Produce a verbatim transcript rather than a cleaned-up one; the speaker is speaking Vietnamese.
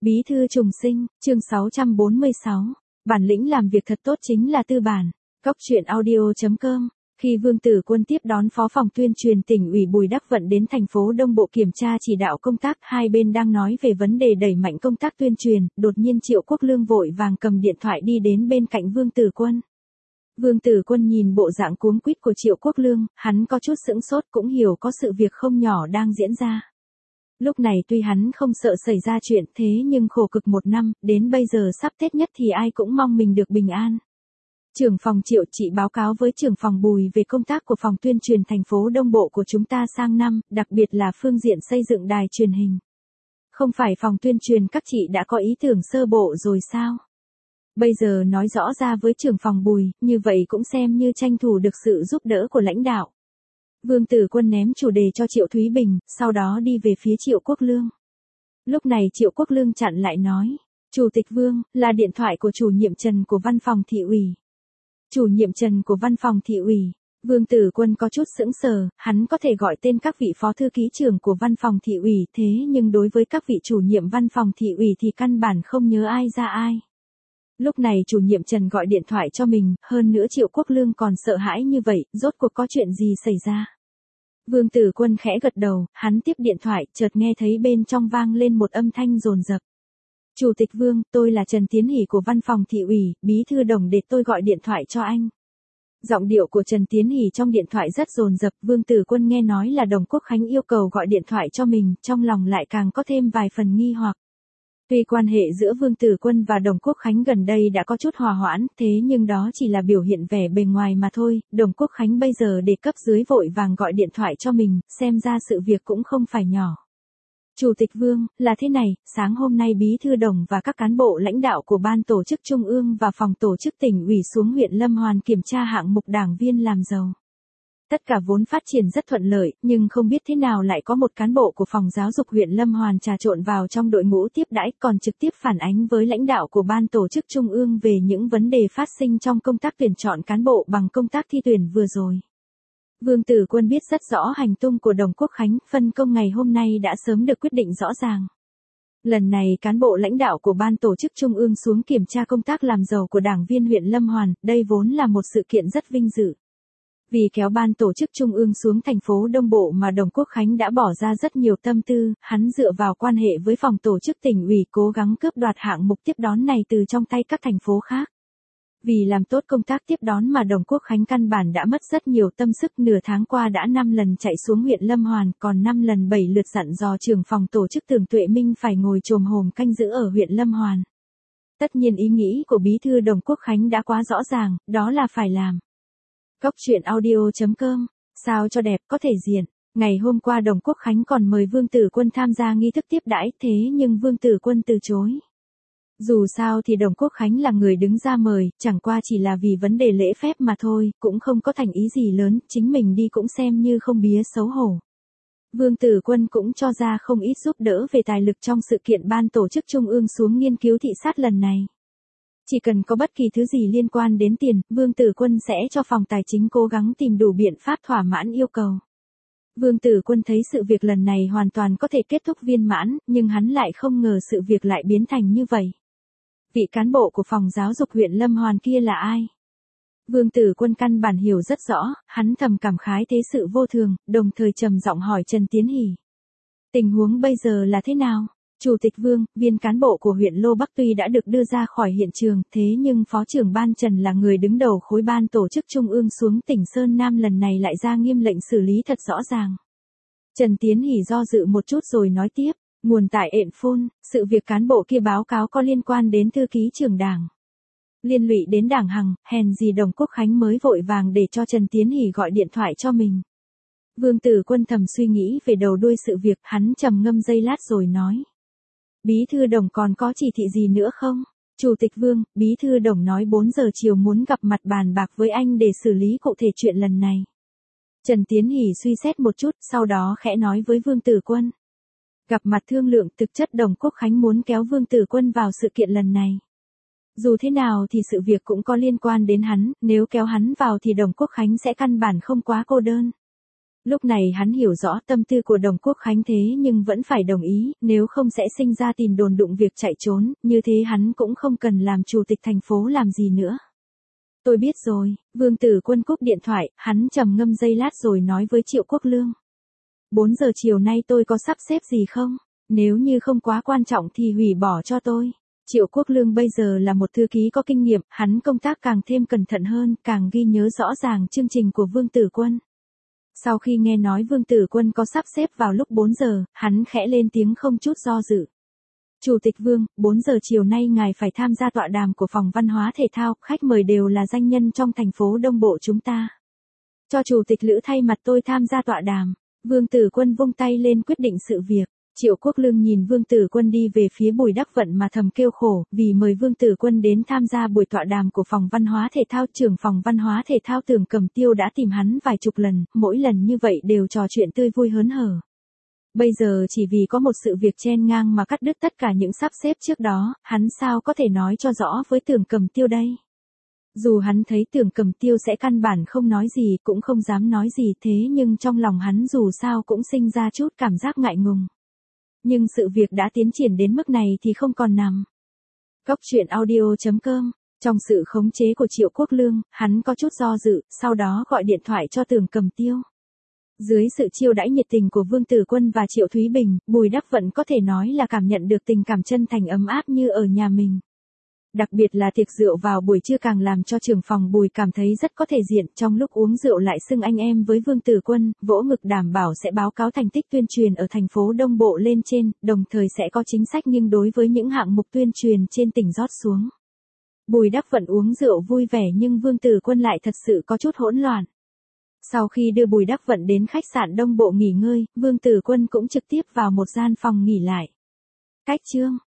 Bí thư trùng sinh, chương sáu trăm bốn mươi sáu. Bản lĩnh làm việc thật tốt chính là tư bản. Cốc truyện audio chấm com. Khi Vương Tử Quân tiếp đón Phó phòng tuyên truyền tỉnh ủy Bùi Đắc Vận đến thành phố Đông Bộ kiểm tra chỉ đạo công tác, hai bên đang nói về vấn đề đẩy mạnh công tác tuyên truyền, đột nhiên Triệu Quốc Lương vội vàng cầm điện thoại đi đến bên cạnh Vương Tử Quân. Vương Tử Quân nhìn bộ dạng cuống quýt của Triệu Quốc Lương, hắn có chút sững sốt, cũng hiểu có sự việc không nhỏ đang diễn ra. Lúc này tuy hắn không sợ xảy ra chuyện thế nhưng khổ cực một năm, đến bây giờ sắp Tết nhất thì ai cũng mong mình được bình an. Trưởng phòng Triệu, chị báo cáo với trưởng phòng Bùi về công tác của phòng tuyên truyền thành phố Đông Bộ của chúng ta sang năm, đặc biệt là phương diện xây dựng đài truyền hình. Không phải phòng tuyên truyền các chị đã có ý tưởng sơ bộ rồi sao? Bây giờ nói rõ ra với trưởng phòng Bùi, như vậy cũng xem như tranh thủ được sự giúp đỡ của lãnh đạo. Vương Tử Quân ném chủ đề cho Triệu Thúy Bình, sau đó đi về phía Triệu Quốc Lương. Lúc này Triệu Quốc Lương chặn lại nói, Chủ tịch Vương, là điện thoại của chủ nhiệm Trần của văn phòng thị ủy. Chủ nhiệm Trần của văn phòng thị ủy. Vương Tử Quân có chút sững sờ, hắn có thể gọi tên các vị phó thư ký trưởng của văn phòng thị ủy, thế nhưng đối với các vị chủ nhiệm văn phòng thị ủy thì căn bản không nhớ ai ra ai. Lúc này chủ nhiệm Trần gọi điện thoại cho mình, hơn nữa Triệu Quốc Lương còn sợ hãi như vậy, rốt cuộc có chuyện gì xảy ra. Vương Tử Quân khẽ gật đầu, hắn tiếp điện thoại, chợt nghe thấy bên trong vang lên một âm thanh dồn dập. Chủ tịch Vương, tôi là Trần Tiến Hỷ của văn phòng thị ủy, bí thư Đồng để tôi gọi điện thoại cho anh. Giọng điệu của Trần Tiến Hỷ trong điện thoại rất dồn dập, Vương Tử Quân nghe nói là Đồng Quốc Khánh yêu cầu gọi điện thoại cho mình, trong lòng lại càng có thêm vài phần nghi hoặc. Tuy quan hệ giữa Vương Tử Quân và Đồng Quốc Khánh gần đây đã có chút hòa hoãn, thế nhưng đó chỉ là biểu hiện vẻ bề ngoài mà thôi, Đồng Quốc Khánh bây giờ để cấp dưới vội vàng gọi điện thoại cho mình, xem ra sự việc cũng không phải nhỏ. Chủ tịch Vương, là thế này, sáng hôm nay Bí thư Đồng và các cán bộ lãnh đạo của Ban Tổ chức Trung ương và Phòng Tổ chức Tỉnh ủy xuống huyện Lâm Hoàn kiểm tra hạng mục đảng viên làm giàu. Tất cả vốn phát triển rất thuận lợi, nhưng không biết thế nào lại có một cán bộ của phòng giáo dục huyện Lâm Hoàn trà trộn vào trong đội ngũ tiếp đãi, còn trực tiếp phản ánh với lãnh đạo của Ban Tổ chức Trung ương về những vấn đề phát sinh trong công tác tuyển chọn cán bộ bằng công tác thi tuyển vừa rồi. Vương Tử Quân biết rất rõ hành tung của Đồng Quốc Khánh, phân công ngày hôm nay đã sớm được quyết định rõ ràng. Lần này cán bộ lãnh đạo của Ban Tổ chức Trung ương xuống kiểm tra công tác làm giàu của đảng viên huyện Lâm Hoàn, đây vốn là một sự kiện rất vinh dự. Vì kéo Ban Tổ chức Trung ương xuống thành phố Đông Bộ mà Đồng Quốc Khánh đã bỏ ra rất nhiều tâm tư, hắn dựa vào quan hệ với phòng tổ chức tỉnh ủy cố gắng cướp đoạt hạng mục tiếp đón này từ trong tay các thành phố khác. Vì làm tốt công tác tiếp đón mà Đồng Quốc Khánh căn bản đã mất rất nhiều tâm sức, nửa tháng qua đã năm lần chạy xuống huyện Lâm Hoàn, còn năm lần bảy lượt dặn dò trưởng phòng tổ chức Tưởng Tuệ Minh phải ngồi chồm hổm canh giữ ở huyện Lâm Hoàn. Tất nhiên ý nghĩ của bí thư Đồng Quốc Khánh đã quá rõ ràng, đó là phải làm. Cốc truyện audio chấm com, sao cho đẹp có thể diện. Ngày hôm qua Đồng Quốc Khánh còn mời Vương Tử Quân tham gia nghi thức tiếp đãi, thế nhưng Vương Tử Quân từ chối. Dù sao thì Đồng Quốc Khánh là người đứng ra mời, chẳng qua chỉ là vì vấn đề lễ phép mà thôi, cũng không có thành ý gì lớn, chính mình đi cũng xem như không bía xấu hổ. Vương Tử Quân cũng cho ra không ít giúp đỡ về tài lực trong sự kiện Ban Tổ chức Trung ương xuống nghiên cứu thị sát lần này. Chỉ cần có bất kỳ thứ gì liên quan đến tiền, Vương Tử Quân sẽ cho phòng tài chính cố gắng tìm đủ biện pháp thỏa mãn yêu cầu. Vương Tử Quân thấy sự việc lần này hoàn toàn có thể kết thúc viên mãn, nhưng hắn lại không ngờ sự việc lại biến thành như vậy. Vị cán bộ của phòng giáo dục huyện Lâm Hoàn kia là ai? Vương Tử Quân căn bản hiểu rất rõ, hắn thầm cảm khái thế sự vô thường, đồng thời trầm giọng hỏi Trần Tiến Hỷ. Tình huống bây giờ là thế nào? Chủ tịch Vương, viên cán bộ của huyện Lô Bắc tuy đã được đưa ra khỏi hiện trường, thế nhưng Phó trưởng Ban Trần là người đứng đầu khối Ban Tổ chức Trung ương xuống tỉnh Sơn Nam lần này lại ra nghiêm lệnh xử lý thật rõ ràng. Trần Tiến Hỷ do dự một chút rồi nói tiếp, nguồn tại ện phôn, sự việc cán bộ kia báo cáo có liên quan đến thư ký trưởng đảng. Liên lụy đến đảng Hằng, hèn gì Đồng Quốc Khánh mới vội vàng để cho Trần Tiến Hỷ gọi điện thoại cho mình. Vương Tử Quân thầm suy nghĩ về đầu đuôi sự việc, hắn trầm ngâm giây lát rồi nói. Bí thư Đồng còn có chỉ thị gì nữa không? Chủ tịch Vương, Bí thư Đồng nói bốn giờ chiều muốn gặp mặt bàn bạc với anh để xử lý cụ thể chuyện lần này. Trần Tiến Hỷ suy xét một chút, sau đó khẽ nói với Vương Tử Quân. Gặp mặt thương lượng, thực chất Đồng Quốc Khánh muốn kéo Vương Tử Quân vào sự kiện lần này. Dù thế nào thì sự việc cũng có liên quan đến hắn, nếu kéo hắn vào thì Đồng Quốc Khánh sẽ căn bản không quá cô đơn. Lúc này hắn hiểu rõ tâm tư của Đồng Quốc Khánh thế nhưng vẫn phải đồng ý, nếu không sẽ sinh ra tin đồn đụng việc chạy trốn, như thế hắn cũng không cần làm chủ tịch thành phố làm gì nữa. Tôi biết rồi, Vương Tử Quân cúp điện thoại, hắn trầm ngâm giây lát rồi nói với Triệu Quốc Lương. bốn giờ chiều nay tôi có sắp xếp gì không? Nếu như không quá quan trọng thì hủy bỏ cho tôi. Triệu Quốc Lương bây giờ là một thư ký có kinh nghiệm, hắn công tác càng thêm cẩn thận hơn, càng ghi nhớ rõ ràng chương trình của Vương Tử Quân. Sau khi nghe nói Vương Tử Quân có sắp xếp vào lúc bốn giờ, hắn khẽ lên tiếng không chút do dự. Chủ tịch Vương, bốn giờ chiều nay ngài phải tham gia tọa đàm của Phòng Văn hóa Thể thao, khách mời đều là danh nhân trong thành phố Đông Bộ chúng ta. Cho Chủ tịch Lữ thay mặt tôi tham gia tọa đàm. Vương Tử Quân vung tay lên quyết định sự việc. Triệu Quốc Lương nhìn Vương Tử Quân đi về phía Bùi Đắc Vận mà thầm kêu khổ, vì mời Vương Tử Quân đến tham gia buổi tọa đàm của Phòng Văn hóa Thể thao. Trưởng Phòng Văn hóa Thể thao Tưởng Cẩm Tiêu đã tìm hắn vài chục lần, mỗi lần như vậy đều trò chuyện tươi vui hớn hở. Bây giờ chỉ vì có một sự việc chen ngang mà cắt đứt tất cả những sắp xếp trước đó, hắn sao có thể nói cho rõ với Tưởng Cẩm Tiêu đây? Dù hắn thấy Tưởng Cẩm Tiêu sẽ căn bản không nói gì, cũng không dám nói gì thế nhưng trong lòng hắn dù sao cũng sinh ra chút cảm giác ngại ngùng. Nhưng sự việc đã tiến triển đến mức này thì không còn nằm. Góc truyện audio chấm com. Trong sự khống chế của Triệu Quốc Lương, hắn có chút do dự, sau đó gọi điện thoại cho Tưởng Cẩm Tiêu. Dưới sự chiêu đãi nhiệt tình của Vương Tử Quân và Triệu Thúy Bình, Bùi Đắc Vận có thể nói là cảm nhận được tình cảm chân thành ấm áp như ở nhà mình. Đặc biệt là tiệc rượu vào buổi trưa càng làm cho trưởng phòng Bùi cảm thấy rất có thể diện, trong lúc uống rượu lại xưng anh em với Vương Tử Quân, vỗ ngực đảm bảo sẽ báo cáo thành tích tuyên truyền ở thành phố Đông Bộ lên trên, đồng thời sẽ có chính sách nhưng đối với những hạng mục tuyên truyền trên tỉnh rót xuống. Bùi Đắc Vận uống rượu vui vẻ nhưng Vương Tử Quân lại thật sự có chút hỗn loạn. Sau khi đưa Bùi Đắc Vận đến khách sạn Đông Bộ nghỉ ngơi, Vương Tử Quân cũng trực tiếp vào một gian phòng nghỉ lại. Cách chương